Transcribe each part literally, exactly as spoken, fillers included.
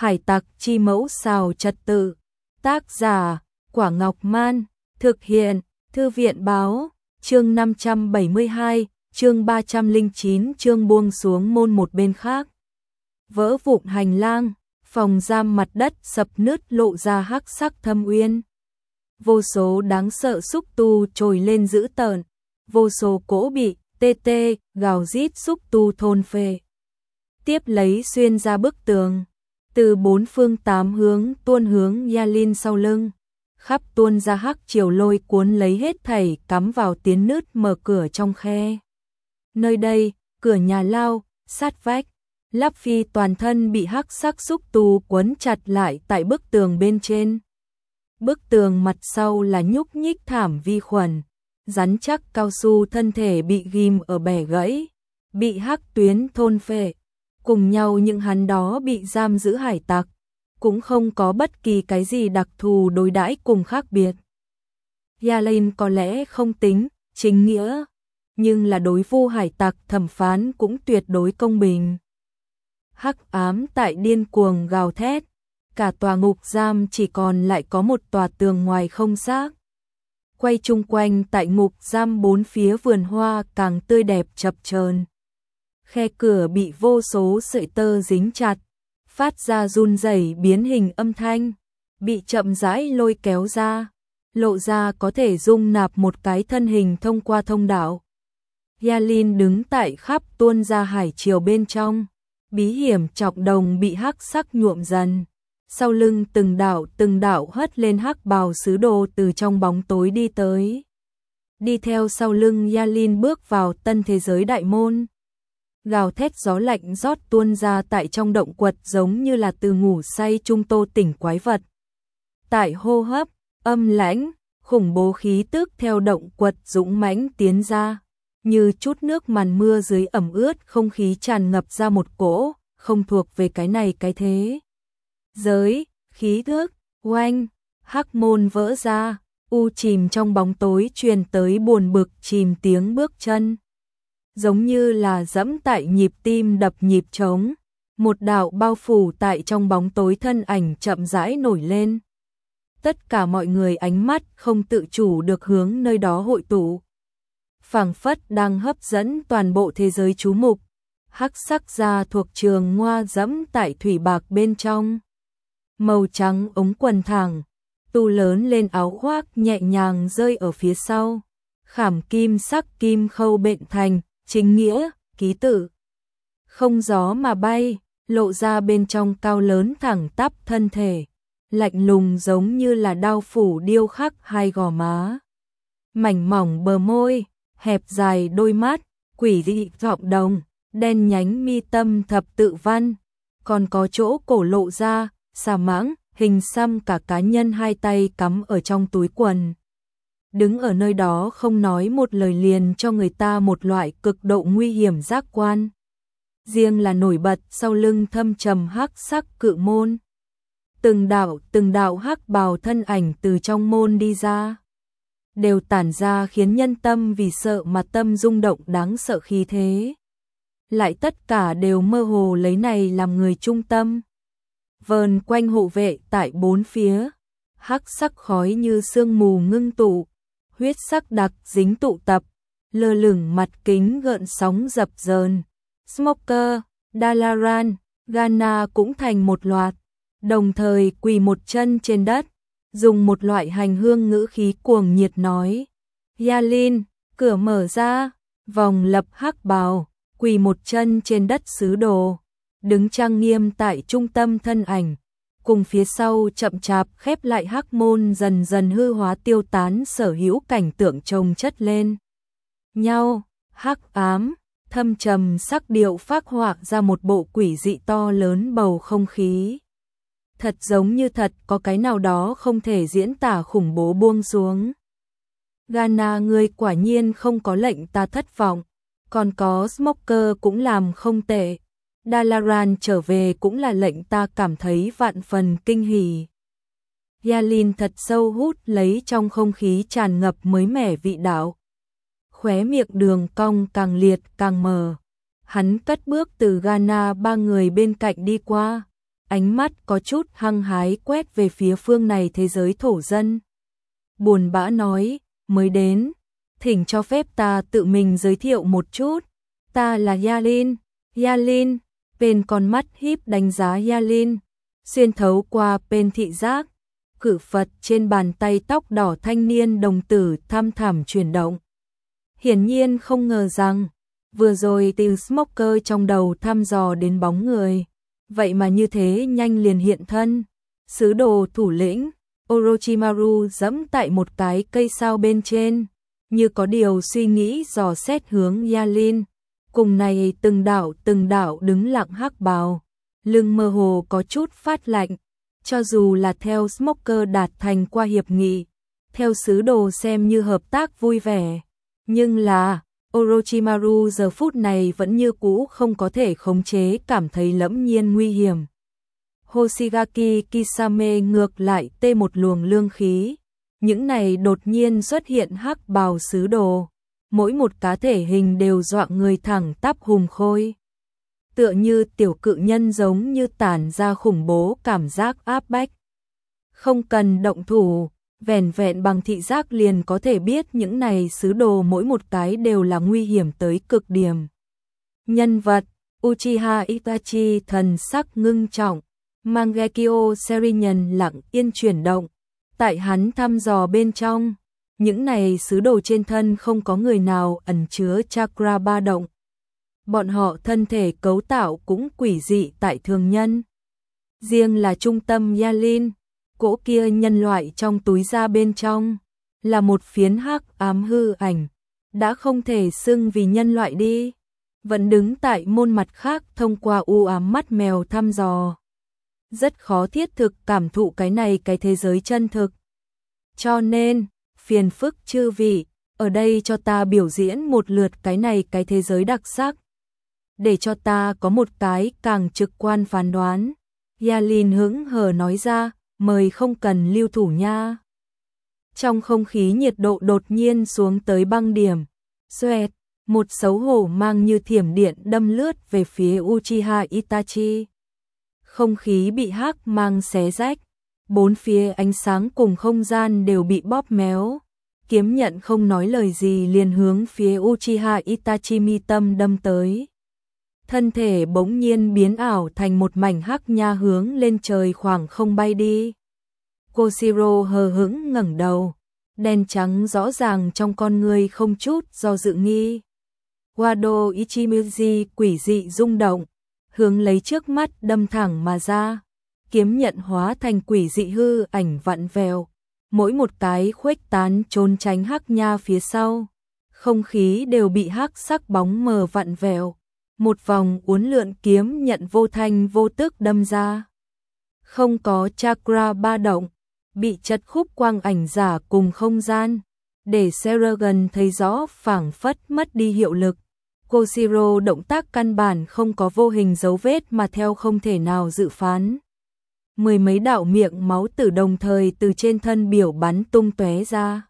Hải tặc chi mẫu xào trật tự. Tác giả, Quả Ngọc Man. Thực hiện, Thư viện báo. Chương năm trăm bảy mươi hai, chương ba trăm lẻ chín, chương buông xuống môn một bên khác. Vỡ vụn hành lang, phòng giam mặt đất sập nứt lộ ra hắc sắc thâm uyên. Vô số đáng sợ xúc tu trồi lên dữ tợn, vô số cỗ bị tê tê gào rít xúc tu thôn phệ. Tiếp lấy xuyên ra bức tường, từ bốn phương tám hướng tuôn hướng Yalin sau lưng, khắp tuôn ra hắc chiều lôi cuốn lấy hết thảy cắm vào tiến nứt mở cửa trong khe. Nơi đây, cửa nhà lao, sát vách, Lắp Phi toàn thân bị hắc sắc xúc tu quấn chặt lại tại bức tường bên trên. Bức tường mặt sau là nhúc nhích thảm vi khuẩn, rắn chắc cao su thân thể bị ghim ở bẻ gãy, bị hắc tuyến thôn phệ. Cùng nhau những hắn đó bị giam giữ hải tặc, cũng không có bất kỳ cái gì đặc thù đối đãi cùng khác biệt. Yalin có lẽ không tính chính nghĩa, nhưng là đối vu hải tặc thẩm phán cũng tuyệt đối công bình. Hắc ám tại điên cuồng gào thét, cả tòa ngục giam chỉ còn lại có một tòa tường ngoài không xác. Quay chung quanh tại ngục giam bốn phía vườn hoa càng tươi đẹp chập chờn. Khe cửa bị vô số sợi tơ dính chặt, phát ra run rẩy biến hình âm thanh, bị chậm rãi lôi kéo ra, lộ ra có thể dung nạp một cái thân hình thông qua thông đạo. Yalin đứng tại khắp tuôn ra hải chiều bên trong, bí hiểm trọng đồng bị hắc sắc nhuộm dần. Sau lưng từng đạo từng đạo hất lên hắc bào sứ đồ từ trong bóng tối đi tới. Đi theo sau lưng Yalin bước vào tân thế giới đại môn. Gào thét gió lạnh rót tuôn ra tại trong động quật giống như là từ ngủ say trung tô tỉnh quái vật. Tại hô hấp, âm lãnh, khủng bố khí tức theo động quật dũng mãnh tiến ra. Như chút nước màn mưa dưới ẩm ướt không khí tràn ngập ra một cỗ, không thuộc về cái này cái thế. Giới, khí thức, oanh, hắc môn vỡ ra, u chìm trong bóng tối truyền tới buồn bực chìm tiếng bước chân. Giống như là dẫm tại nhịp tim đập nhịp trống, một đạo bao phủ tại trong bóng tối thân ảnh chậm rãi nổi lên. Tất cả mọi người ánh mắt không tự chủ được hướng nơi đó hội tụ. Phảng phất đang hấp dẫn toàn bộ thế giới chú mục. Hắc sắc da thuộc trường ngoa dẫm tại thủy bạc bên trong. Màu trắng ống quần thẳng, tu lớn lên áo khoác nhẹ nhàng rơi ở phía sau. Khảm kim sắc kim khâu bện thành, chính nghĩa, ký tự. Không gió mà bay, lộ ra bên trong cao lớn thẳng tắp thân thể. Lạnh lùng giống như là đao phủ điêu khắc hai gò má. Mảnh mỏng bờ môi, hẹp dài đôi mắt, quỷ dị giọng đồng, đen nhánh mi tâm thập tự văn. Còn có chỗ cổ lộ ra, xà mãng, hình xăm cả cá nhân hai tay cắm ở trong túi quần. Đứng ở nơi đó không nói một lời liền cho người ta một loại cực độ nguy hiểm giác quan. Riêng là nổi bật sau lưng thâm trầm hắc sắc cự môn. Từng đạo từng đạo hắc bào thân ảnh từ trong môn đi ra. Đều tản ra khiến nhân tâm vì sợ mà tâm rung động đáng sợ khí thế. Lại tất cả đều mơ hồ lấy này làm người trung tâm. Vờn quanh hộ vệ tại bốn phía. Hắc sắc khói như sương mù ngưng tụ. Huyết sắc đặc dính tụ tập, lơ lửng mặt kính gợn sóng dập dờn. Smoker, Dalaran, Ghana cũng thành một loạt, đồng thời quỳ một chân trên đất, dùng một loại hành hương ngữ khí cuồng nhiệt nói. Yalin, cửa mở ra, vòng lập hắc bào, quỳ một chân trên đất sứ đồ, đứng trang nghiêm tại trung tâm thân ảnh. Cùng phía sau chậm chạp khép lại hắc môn dần dần hư hóa tiêu tán sở hữu cảnh tượng chồng chất lên nhau, hắc ám, thâm trầm sắc điệu phác họa ra một bộ quỷ dị to lớn bầu không khí. Thật giống như thật có cái nào đó không thể diễn tả khủng bố buông xuống. Ghana ngươi quả nhiên không có lệnh ta thất vọng, còn có Smoker cũng làm không tệ. Dalaran trở về cũng là lệnh ta cảm thấy vạn phần kinh hỉ. Yalin thật sâu hút lấy trong không khí tràn ngập mới mẻ vị đạo. Khóe miệng đường cong càng liệt càng mờ. Hắn cất bước từ Ghana ba người bên cạnh đi qua. ánh mắt có chút hăng hái quét về phía phương này thế giới thổ dân. Buồn bã nói, mới đến, thỉnh cho phép ta tự mình giới thiệu một chút, ta là Yalin, Yalin, bên con mắt híp đánh giá Yalin, xuyên thấu qua bên thị giác, cử Phật trên bàn tay tóc đỏ thanh niên đồng tử thăm thẳm chuyển động. Hiển nhiên không ngờ rằng, vừa rồi từ smoker trong đầu thăm dò đến bóng người, vậy mà như thế nhanh liền hiện thân. Sứ đồ thủ lĩnh, Orochimaru giẫm tại một cái cây sao bên trên, như có điều suy nghĩ dò xét hướng Yalin. Cùng này từng đạo từng đạo đứng lặng hắc bào, lưng mơ hồ có chút phát lạnh, cho dù là theo smoker đạt thành qua hiệp nghị, theo sứ đồ xem như hợp tác vui vẻ, nhưng là Orochimaru giờ phút này vẫn như cũ không có thể khống chế, cảm thấy lẫm nhiên nguy hiểm. Hoshigaki Kisame ngược lại tê một luồng lương khí, những này đột nhiên xuất hiện hắc bào sứ đồ, mỗi một cá thể hình đều dọa người thẳng tắp hùng khôi. Tựa như tiểu cự nhân, giống như tản ra khủng bố cảm giác áp bách. Không cần động thủ, vẻn vẹn bằng thị giác liền có thể biết những này sứ đồ mỗi một cái đều là nguy hiểm tới cực điểm. Nhân vật, Uchiha Itachi thần sắc ngưng trọng, Mangekyo Sheringan lặng yên chuyển động. Tại hắn thăm dò bên trong, những này sứ đồ trên thân không có người nào ẩn chứa chakra ba động. Bọn họ thân thể cấu tạo cũng quỷ dị tại thường nhân. Riêng là trung tâm Yalin, cỗ kia nhân loại trong túi da bên trong, là một phiến hắc ám hư ảnh, đã không thể xưng vì nhân loại đi, vẫn đứng tại môn mặt khác thông qua u ám mắt mèo thăm dò. Rất khó thiết thực cảm thụ cái này cái thế giới chân thực. Cho nên, phiền phức chư vị, ở đây cho ta biểu diễn một lượt cái này cái thế giới đặc sắc, để cho ta có một cái càng trực quan phán đoán. Yalin hững hờ nói ra, mời không cần lưu thủ nha. Trong không khí nhiệt độ đột nhiên xuống tới băng điểm, xoẹt, một xấu hổ mang như thiểm điện đâm lướt về phía Uchiha Itachi. Không khí bị hắc mang xé rách, bốn phía ánh sáng cùng không gian đều bị bóp méo. Kiếm nhận không nói lời gì liền hướng phía Uchiha Itachi mi tâm đâm tới. Thân thể bỗng nhiên biến ảo thành một mảnh hắc nha hướng lên trời khoảng không bay đi. Koshiro hờ hững ngẩng đầu, đen trắng rõ ràng trong con người không chút do dự nghi. Wado Ichimuji quỷ dị rung động, hướng lấy trước mắt đâm thẳng mà ra. Kiếm nhận hóa thành quỷ dị hư ảnh vặn vẹo, mỗi một cái khuếch tán trốn tránh hắc nha phía sau. Không khí đều bị hắc sắc bóng mờ vặn vẹo. Một vòng uốn lượn kiếm nhận vô thanh vô tức đâm ra. Không có chakra ba động, bị chật khúc quang ảnh giả cùng không gian, để Sheringan thấy rõ phảng phất mất đi hiệu lực. Koshiro động tác căn bản không có vô hình dấu vết mà theo không thể nào dự phán. Mười mấy đạo miệng máu tử đồng thời từ trên thân biểu bắn tung tóe ra.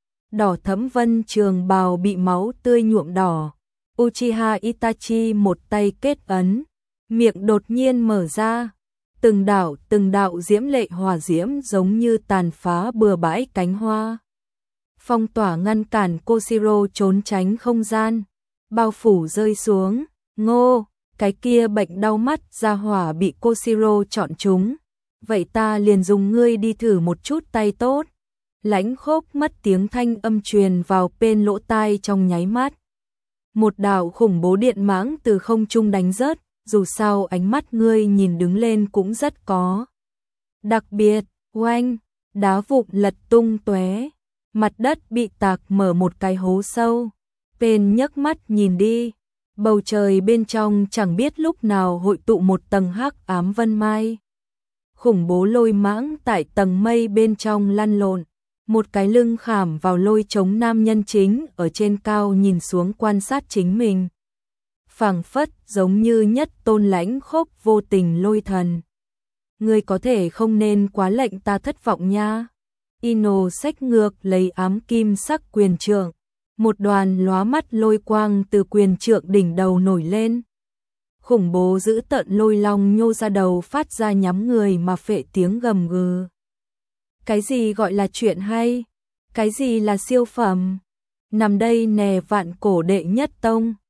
Đỏ thẫm vân trường bào bị máu tươi nhuộm đỏ. Uchiha Itachi một tay kết ấn, miệng đột nhiên mở ra, từng đạo từng đạo diễm lệ hỏa diễm giống như tàn phá bừa bãi cánh hoa. Phong tỏa ngăn cản Koshiro trốn tránh không gian, bao phủ rơi xuống. Ngô, cái kia bệnh đau mắt ra hỏa bị Koshiro chọn trúng, vậy ta liền dùng ngươi đi thử một chút tay tốt. Lãnh khốc mất tiếng thanh âm truyền vào bên lỗ tai trong nháy mắt. Một đạo khủng bố điện mãng từ không trung đánh rớt, dù sao ánh mắt ngươi nhìn đứng lên cũng rất có. Đặc biệt, oanh, đá vụn lật tung tóe, mặt đất bị tạc mở một cái hố sâu. Bên nhấc mắt nhìn đi, bầu trời bên trong chẳng biết lúc nào hội tụ một tầng hắc ám vân mai. Khủng bố lôi mãng tại tầng mây bên trong lăn lộn. Một cái lưng khảm vào lôi chống nam nhân chính ở trên cao nhìn xuống quan sát chính mình. Phảng phất giống như nhất tôn lãnh khốc vô tình lôi thần. Ngươi có thể không nên quá lệnh ta thất vọng nha. Ino xách ngược lấy ám kim sắc quyền trượng. Một đoàn lóa mắt lôi quang từ quyền trượng đỉnh đầu nổi lên. khủng bố dữ tợn lôi long nhô ra đầu phát ra nhắm người mà phệ tiếng gầm gừ. Cái gì gọi là chuyện hay? Cái gì là siêu phẩm? Nằm đây nè vạn cổ đệ nhất tông.